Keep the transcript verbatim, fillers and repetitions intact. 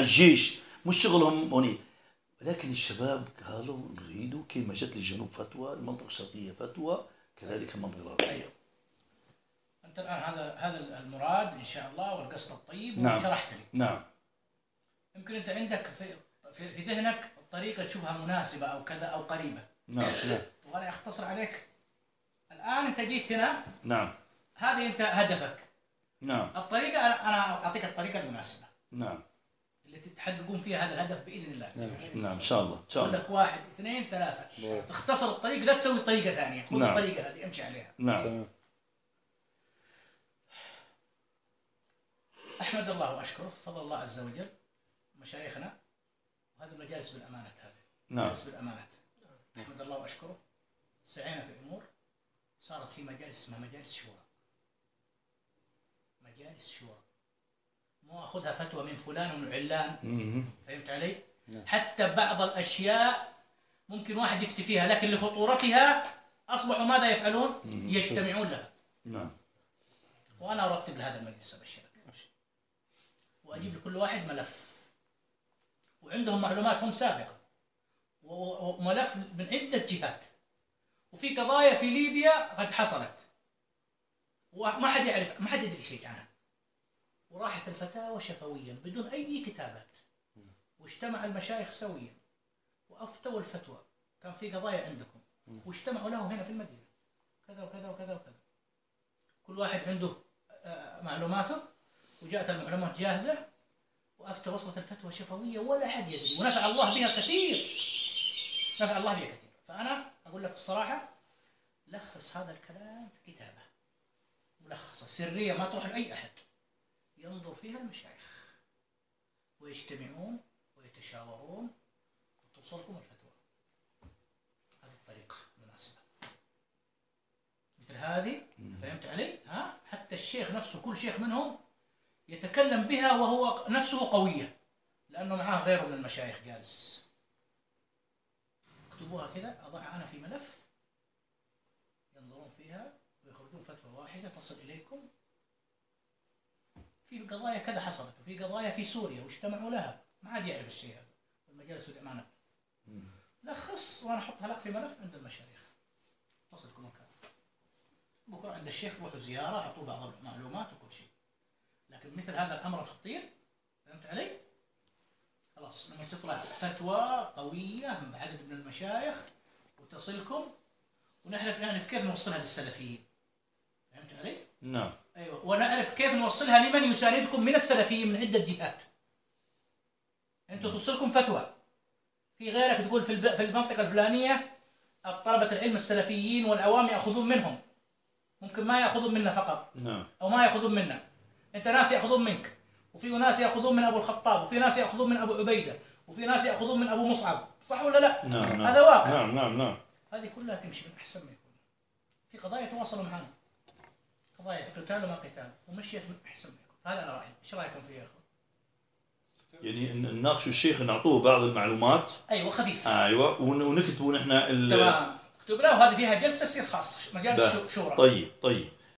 الجيش، مش شغلهم هوني. لكن الشباب قالوا نريدوا كما جت للجنوب فتوى، المنطقة الشرقية فتوى، كذلك المنطقة الغربية. أيوه. أنت الآن هذا هذا المراد إن شاء الله والقصد الطيب. نعم. وشرحت لي. نعم. يمكن أنت عندك في في, في ذهنك طريقة تشوفها مناسبة أو كذا أو قريبة. نعم. نعم. وأنا أختصر عليك. الآن أنت جيت هنا. نعم. هذه أنت هدفك. نعم. الطريقة أنا أعطيك الطريقة المناسبة. نعم. اللي تتحققون فيها هذا الهدف بإذن الله. نعم. نعم إن شاء الله. إن شاء أقول الله. لك واحد اثنين ثلاثة. نعم. اختصر الطريق، لا تسوي طريقة ثانية. خذ نعم. الطريقة هذه امشي عليها. نعم. أحمد الله وأشكره فضل الله عز وجل مشايخنا، وهذه المجالس بالأمانة، هذه نعم. مجالس بالأمانة. أحمد الله وأشكره سعينا في أمور صارت في مجالس اسمها مجالس شورى. مجالس شورى مو أخذها فتوى من فلان وعلان. فهمت علي؟ نعم. حتى بعض الأشياء ممكن واحد يفتي فيها، لكن لخطورتها أصبحوا ماذا يفعلون؟ يجتمعون لها. نعم. وأنا أرتب لهذا المجلس أبشرك، وأجيب لكل واحد ملف وعندهم معلوماتهم سابقة، وملف من عدة جهات، وفي قضايا في ليبيا قد حصلت وما حد يعرف، ما حد يدري شيء عنها، وراحت الفتاوى شفويا بدون أي كتابات، واجتمع المشايخ سويا وأفتوا الفتوى. كان في قضايا عندكم واجتمعوا له هنا في المدينة كذا وكذا وكذا وكذا، كل واحد عنده معلوماته، وجاءت المعلومات جاهزة وأفتى، وصلت الفتوى شفوية ولا أحد يدري، ونفع الله بها كثير، نفع الله بها كثير. فأنا أقول لك الصراحة لخص هذا الكلام في كتابة ملخصة سرية ما تروح لأي أحد، ينظر فيها المشايخ ويجتمعون ويتشاورون وتوصلكم الفتوى. هذه الطريقة المناسبة مثل هذه. فهمت علي؟ ها؟ حتى الشيخ نفسه كل شيخ منهم يتكلم بها وهو نفسه قوية، لأنه معاه غيره من المشايخ جالس. اكتبوها كذا، أضعها أنا في ملف ينظرون فيها ويخرجون فتوى واحدة تصل إليكم. في قضايا كذا حصلت، وفي قضايا في سوريا واجتمعوا لها، ما عاد يعرف الشيء هذا، المجالس بالأمانة. لخص وأنا أحطها لك في ملف عند المشايخ، تصلكم مكان. بكرة عند الشيخ روحوا زيارة، أعطوه بعض المعلومات وكل شيء. لكن مثل هذا الأمر الخطير، فهمت علي؟ خلاص لما تطلع فتوى قوية بعدد من المشايخ وتصلكم، ونعرف نعرف كيف نوصلها للسلفيين. فهمت علي؟ نعم. أيوة، ونعرف كيف نوصلها لمن يساندكم من السلفيين من عدة جهات. أنتوا توصلكم فتوى، في غيرك تقول في في المنطقة الفلانية طلبة العلم السلفيين والعوام يأخذون منهم، ممكن ما يأخذون منا فقط. نعم. أو ما يأخذون منا، أنت ناس يأخذون منك، وفي ناس يأخذون من أبو الخطاب، وفي ناس يأخذون من أبو عبيدة، وفي ناس يأخذون من أبو مصعب، صح ولا لا؟ نعم. نعم. هذا واقع. نعم. نعم. نعم. هذه كلها تمشي من أحسن ما يكون. في قضايا تواصلوا معنا، قضايا في قتال وما قتال، ومشيت من أحسن ما يكون. هذا أنا رأيي، إيش رأيكم فيه يا أخوان؟ يعني نناقشوا الشيخ، نعطوه بعض المعلومات. أيوة خفيف. أيوة، ونكتبوا نحن ال... تمام، اكتب له، وهذه فيها جلسة تصير خاصة مجال الشورى. طيب طيب